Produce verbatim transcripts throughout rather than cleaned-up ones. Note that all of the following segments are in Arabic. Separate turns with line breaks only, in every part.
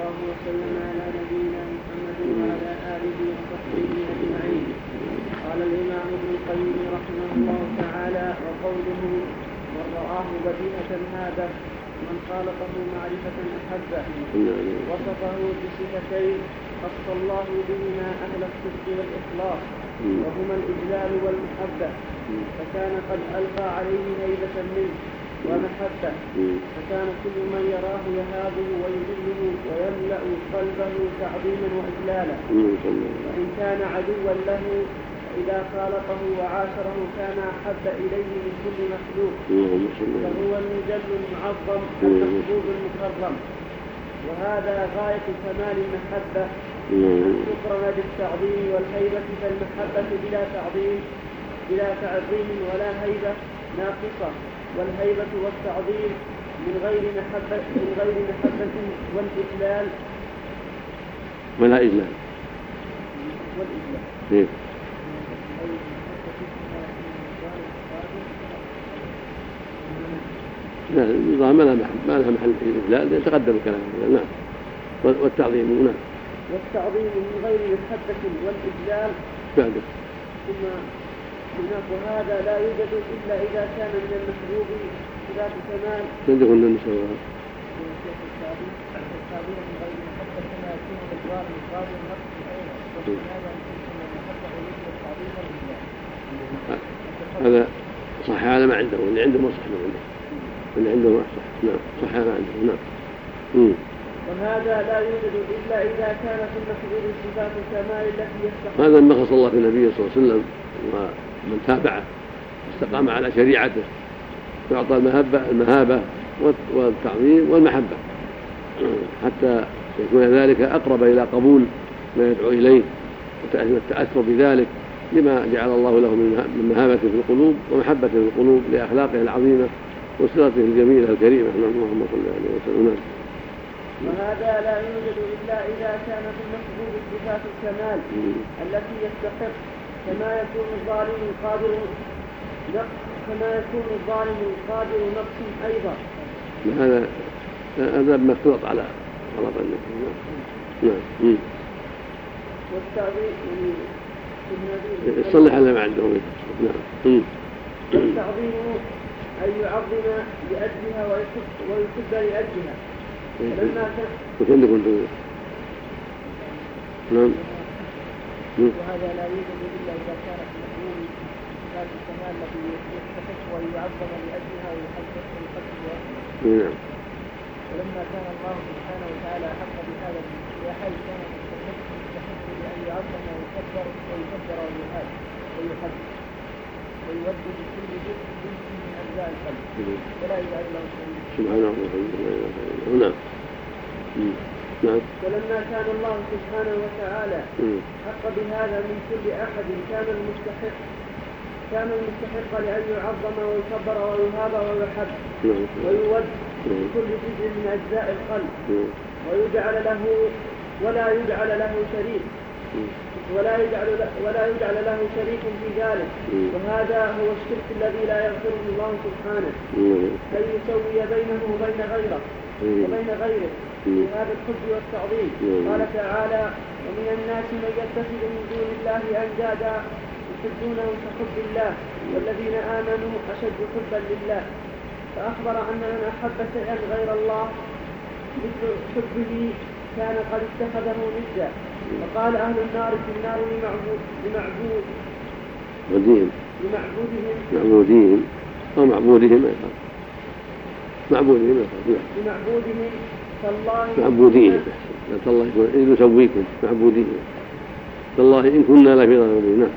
الله وسلم على نبينا محمد وعلى آله وصحبه أجمعين. قال الإمام ابن القيم رحمه الله تعالى: وقوله من رآه بديهة هذا من خالطه معرفة أحبه، وصفه بصفتين خص الله بهما أهل الصدق والإخلاص، وهما الإجلال والمحبة، فكان قد ألقى عليه هيبة منه ومحبة، فكان كل من يراه يهابه ويذله ويملأ قلبه تعظيما وإجلالا. وإن كان عدوا له فإذا خالطه وعاشره كان أحب إليه من كل مخلوق، فهو المجل المعظم المحبوب المكرم. وهذا غاية كمال المحبة، أن تقرن بالتعظيم والهيبة، فالمحبة بلا تعظيم بلا تعظيم ولا هيبة ناقصة، والهيبة والتعظيم من غير محبة من غير محبة والإجلال
ولا إجلال
والإجلال
لا النظام ما لها محل الإجلال يتقدم الكلام. نعم. والتعظيم نعم
والتعظيم من غير محبة والإجلال
بعده.
ثم هناك هذا لا يوجد إلا إذا كان من المحبوب ذات كمال.
من كنا نسويها
التعظيم من غير محبة كما يكون بالجوار الإفراد والنقص أيضا، وهذا يمكن أن المحبة يوجد التعظيم والإجلال.
هذا صح هذا ما عنده، اللي عنده مصح ما عنده، اللي عنده صح. نعم صح ما عنده. نعم. مم.
وهذا لا يوجد إلا إذا كان في المحبوب صفات الكمال التي يستحق.
هذا ما خص الله في النبي صلى الله عليه وسلم، ومن تابعه استقام على شريعته يعطى المهبة المهابة والتعظيم والمحبة، حتى يكون ذلك أقرب إلى قبول ما يدعو إليه والتأثر بذلك، لما جعل الله له من مهابة في القلوب ومحبة في القلوب لأخلاقه العظيمة وصلته الجميلة الكريمة. اللهم صل عليه وسلم.
وهذا لا يوجد إلا إذا كان في المحبوب صفات الكمال التي يستحق، كما يكون الظالم القادر نقص كما يكون الظالم القادر نقص أيضا.
هذا هذا ما اختلط على غلط النبي. نعم.
والتعظيم
يصلح على ما عندهم. نعم.
والتعظيم أن يعظم لأجلها ويحب لأجلها. فلما
كان نعم.
وهذا لا يوجد إلا إذا كان في المحبوب صفات الكمال التي يستحق ويعظم لأجلها ويحب لأجلها.
نعم.
ولما كان الله سبحانه وتعالى أحق بهذا الأحد كان يستحق لأن يعظم ويكبر ويكبر ويهاب ويحب ويود بكل جزء من أجزاء القلب ولا يجعل له شريك.
سبحانه وتعالى. نعم. نعم.
ولما كان الله سبحانه وتعالى حق بهذا من كل أحد كان المستحق كان المستحق لأن يعظم ويكبر ويهاب ويحب ويود بكل جزء من أجزاء القلب ويجعل له ولا يجعل له شريك ولا يجعل ولا يجعل له شريك في ذلك. وهذا هو الشرك الذي لا يغفره الله سبحانه، كي يسوي بينه وبين غيره وبين غيره في هذا الحب والتعظيم. قال تعالى: ومن الناس من يتخذ من دون الله أندادا يحبونهم كحب الله والذين آمنوا أشد حبا لله. فأخبر أن من أحب شيئا غير الله مثل حبه كان قد اتخذه ندا. وقال أهل النار في النار لمعبود لمعبود
معبودهم
لمعبودهم
أو معبودهم معبودهم
لمعبودهم تالله
معبودين تالله إذ نسويكم معبودين تالله إن كنا لفي ضلال مبين.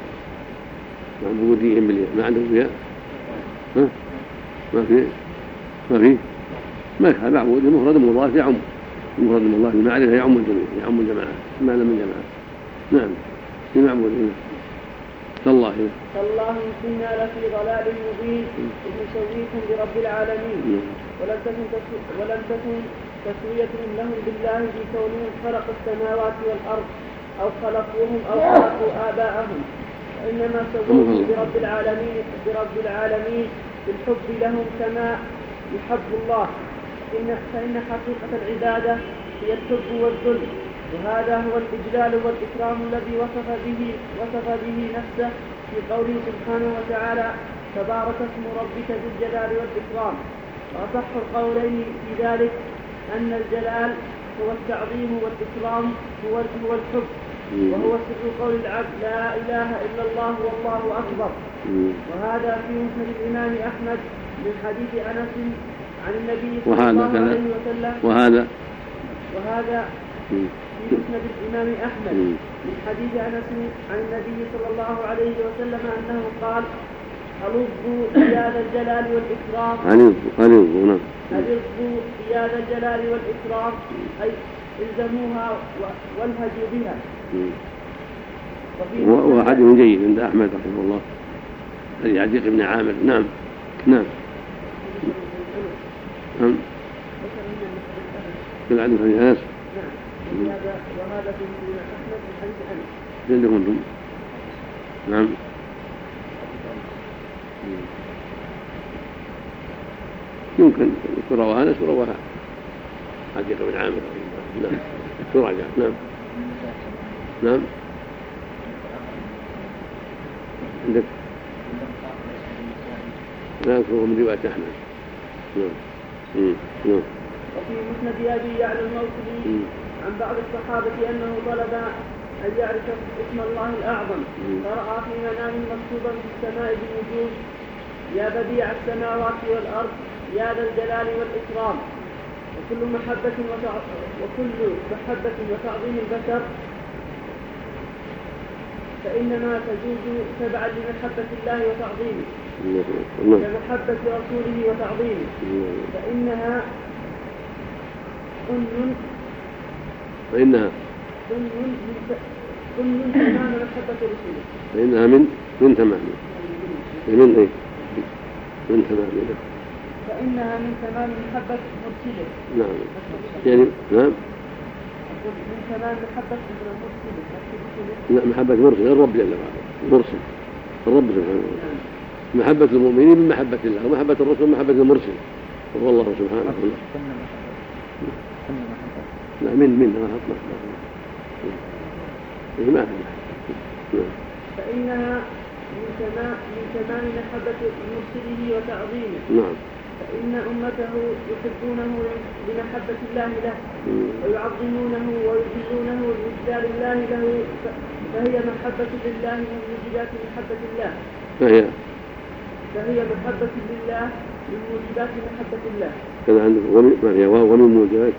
معبودين بالياء ما عندهم فيها ها ما في ما في ما كان معبود مفرد مضاف يعم مفرد مضاف المعرفة يعم الجميع يعم الجماعة ما لم الجماعة. نعم في معبودين تالله
تالله إن كنا لفي ضلال مبين إذ نسويكم برب العالمين. ولم تكن ولم تكن تسوية لهم بالله في كونهم خلقوا السماوات والأرض أو خلقوهم أو خلقوا آباءهم، وإنما سووهم برب العالمين برب العالمين بالحب لهم كما يحب الله إن فإن حقيقة العبادة هي الحب والذل، وهذا هو الإجلال والإكرام الذي وصف به وصف به نفسه في قوله سبحانه وتعالى تبارك اسم ربك ذو الجلال والإكرام. وأصح القولين في ذلك أن الجلال هو التعظيم والإكرام هو هو الحب، وهو سر قول العبد لا إله إلا الله والله أكبر. وهذا في مسند الإمام أحمد من حديث أنس عن النبي صلى الله عليه وسلم.
وهذا
وهذا في مسند الإمام أحمد من حديث أنس عن النبي صلى الله عليه وسلم أنه قال ألظوا يا ذا الجلال والإكرام
ألظوا
ألظوا يا ذا الجلال والإكرام أي الزموها والهجوا بها.
وحديث جيد عند أحمد رحمه الله الذي عتيق بن عامر. نعم نعم نعم بالعدل في أنس.
وهذا في أحمد من حديث أنس.
عندكم أنتم؟ نعم. يمكن رواه أنس ورواه عتيق بن عامر. نعم تراجع. نعم نعم عندك لا أذكره من رواية أحمد. نعم نعم.
وفي مسند أبي يعلى الموصلي عن بعض الصحابة أنه طلب أن يعرف اسم الله الأعظم، فرأى في منام مكتوبا في السماء بالوجود يا بديع السماوات والأرض يا ذا الجلال والإكرام. وكل محبة وتع... وكل محبة وتعظيم البشر فإنما تجوز تبعا لمحبة الله وتعظيمه كمحبة رسوله وتعظيمه، فإنها سن
فإنها
سن تمام محبة رسوله.
فإنها من من تمام من إيه من تمام
فإنها من تمام محبة مرسله.
نعم يعني نعم
من تمام محبة مرسله.
لا محبة مرسل الرب جل وعلا مرسل الرب سبحانه وتعالى. محبة المؤمنين من محبة الله ومحبة الرسول من محبة المرسل وهو الله سبحانه وتعالى. لا من من ما أطلق ما
فإنها من تمام من تمام محبة مرسله وتعظيمه.
نعم.
فإن أمته يحبونه لمحبة الله له ويعظمونه ويجلونه لإجلال الله له، فهي محبة لله من موجبات محبة الله.
فهي
فهي محبة لله من موجبات محبة الله.
كذا عندك ومن هي ومن موجبات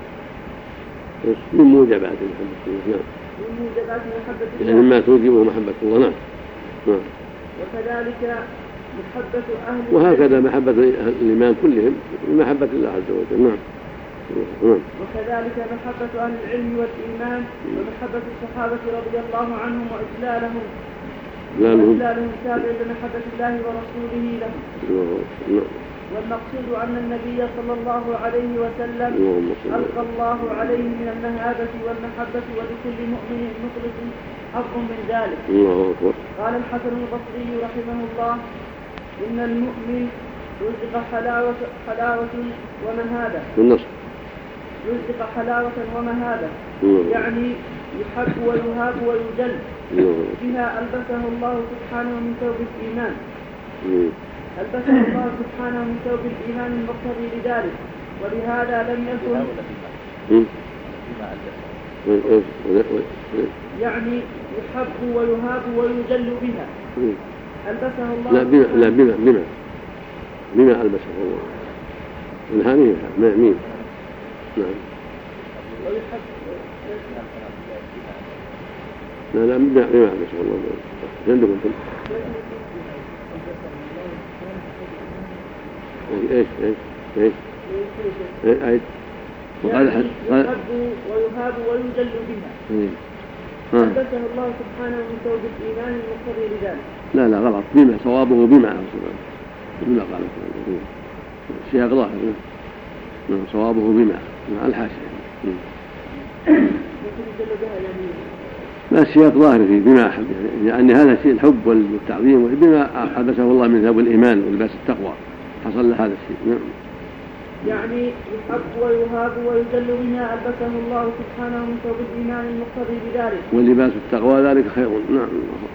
من موجبات محبة الله. نعم.
من موجبات محبة الله.
يعني ما توجبه محبة الله. نعم. نعم.
وكذلك محبة أهل
وهكذا محبة الإيمان كلهم محبة الله عز وجل. نعم. نعم.
وكذلك محبة أهل العلم والإيمان ومحبة الصحابة رضي الله عنهم وإجلالهم وإجلالهم تابع لمحبة الله ورسوله له.
نعم.
والمقصود أن النبي صلى الله عليه وسلم ألقى الله عليه من المهابة والمحبة ولكل مؤمن مخلص حظ من ذلك.
الله أكبر.
قال الحسن البصري رحمه الله إن المؤمن رزق حلاوة, حلاوة ومهابة
النصر
رزق حلاوة ومهابة يعني يحب ويهاب ويجل بها ألبسه الله سبحانه من ثوب الإيمان ألبسه الله سبحانه من ثوب الإيمان المقتضي لذلك، ولهذا لم يكن يعني يحب ويهاب ويجل بها ألبسه الله.
لا بما لا بما بما بما ألبسه الله من هذه ما مين. نعم.
ويحب
لا لا بما بما ألبسه الله. عندكم أنتم ايش ايش ايش ايش
وقال يحب ويهاب ويجل بها ألبسه الله سبحانه من ثوب الإيمان المقتضي لذلك.
لا لا غلط بما صوابه بما بما قال السياق ظاهر. نعم صوابه بما مع الحاشية. لا السياق ظاهر فيه بما أحب يعني هذا الشيء الحب والتعظيم بما ألبسه الله من ثوب الإيمان ولباس التقوى حصل له هذا الشيء. نعم.
يعني يحب ويهاب ويجل بما ألبسه الله سبحانه من ثوب الإيمان المقتضي بذلك.
ولباس التقوى ذلك خير. نعم.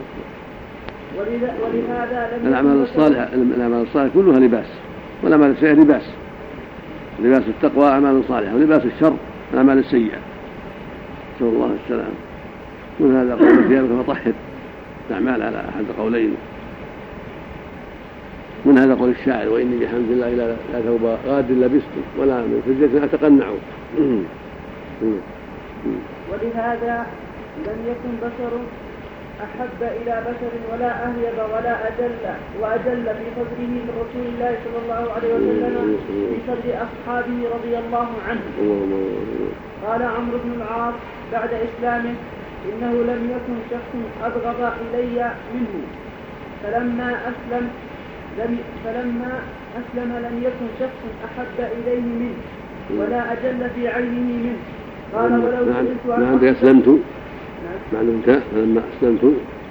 ولهذا لم
الأعمال الصالحة الأعمال الصالحة كلها لباس، والأعمال السيئة لباس. لباس التقوى أعمال صالحة، ولباس الشر الأعمال السيئة. نسأل الله السلام. من هذا قول ثيابك فطهر الأعمال على أحد قولين. من هذا قول الشاعر وإني بحمد الله إلى لا ثوب غاد لبسته ولا من فزة أتقنع.
ولهذا لم يكن بشر أحب إلى بشر ولا أهيب ولا أجل وأجل في فضله من رسول الله صلى الله عليه وسلم في فضل أصحابه رضي الله عنه. قال عمرو بن العاص بعد إسلامه إنه لم يكن شخص أبغض إلي منه، فلما أسلم لم فلما أسلم لم يكن شخص أحب إليه منه ولا أجل في عينه منه. قال ولو سئلت
ما عندك أسلمت ما عندك فلما أسلمت.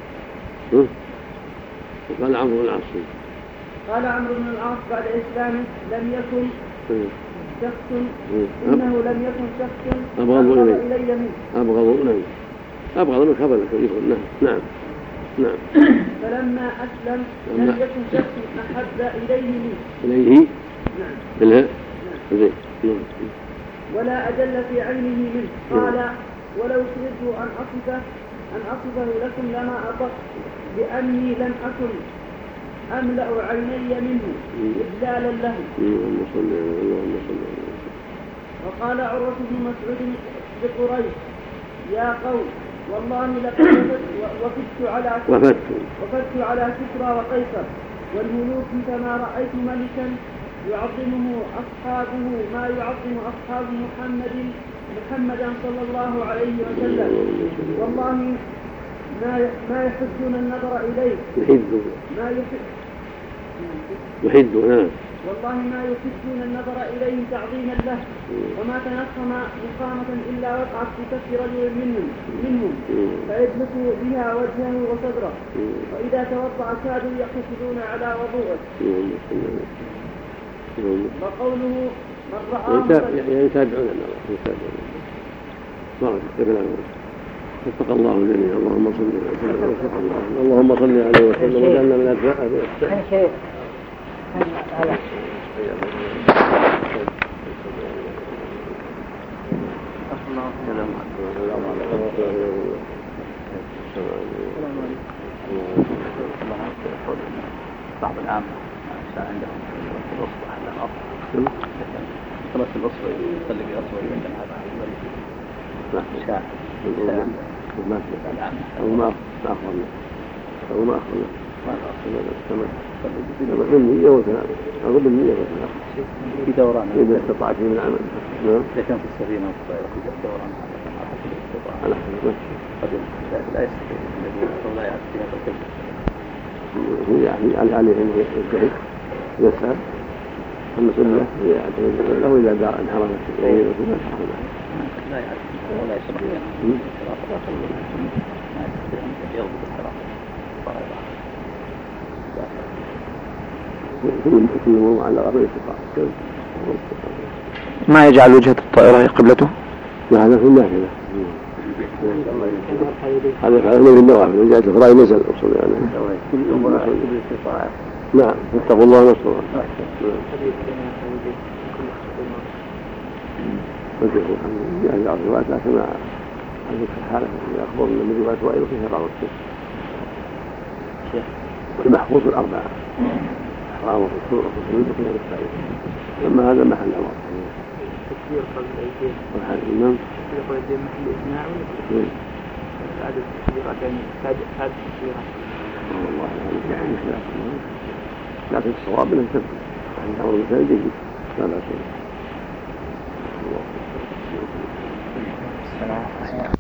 وقال عمرو بن العاص
قال عمرو بن العاص بعد إسلامه لم يكن شخص إنه لم يكن شخص أبغض إلي منه
أبغض نعم أبغض من خبرك نعم نعم نعم.
فلما أسلم لم يكن شخص أحب إليه منه
إليه
نعم
بالها زين نعم
ولا أجل في عينه منه. قال ولو سئلت أن أصفه أن أصفه لكم لما أطق بأني لم أكن أملأ عيني منه إجلالا له. وقال عروة بن مسعود لقريش يا قوم والله لقد وفدت على وفدت على كسرى وقيصر والملوك كما رأيت ملكا يعظمه أصحابه ما يعظم أصحاب محمد محمدا صلى الله عليه وسلم. والله ما ما يحدون النظر إليه ما يحد
يحد نعم
والله ما يحدون النظر إليه تعظيما له، وما تنقم نقامة إلا وقعت في كف رجل منهم منهم فيدلك بها وجهه وصدره، وإذا توضأ كادوا يقتصدون على وضوءه. وقوله من رآه
يتابعون النظر وفق الله الجميع. اللهم صل على اللهم صل عليه وسلم وجعلنا من أتباعه.
بعض العام عندهم الأصبع على الأرض خلاص الأصبع يصلي بأصبع يبين هذا شاع
ما أو ما أخبرنا أو ما أخبرنا ما أخبرنا كما بالنية والكلام أقول بالنية والكلام
في دوران
إذا استطعت من العمل.
إذا كان في السفينة في دوران
على حسب
قد لا يستطيع الذي لا يعرف فيها الكلمة
هو يعني عليه أنه يجتهد يسأل المسؤولية يعتمد له إذا دار انحرف الشيء
لا يعرف ولا يسمع
كل موضوع على غير استطاعة
ما يجعل وجهة الطائرة قبلته
وهذا في النافلة. هذا فعله في النوافل وجاء الفراء نزل أصل يعني نعم اتقوا الله نصر وجهه يعني بعض الروايات لكن ما أذكر حالة أخبر من رواية وائل فيها بعض الشيء المحفوظ الأربعة إحرام والركوع والسجود وفيها السعي أما هذا محل أمر
تكبير قبل الأيدين
والحال الإمام
تكبير قبل الأيدين محل إثناء ولا بعد التكبيرات يعني بعد التكبيرات
والله يعني خلاف لكن الصواب أنه تكبير يعني أمر مثال جيد لا بأس به.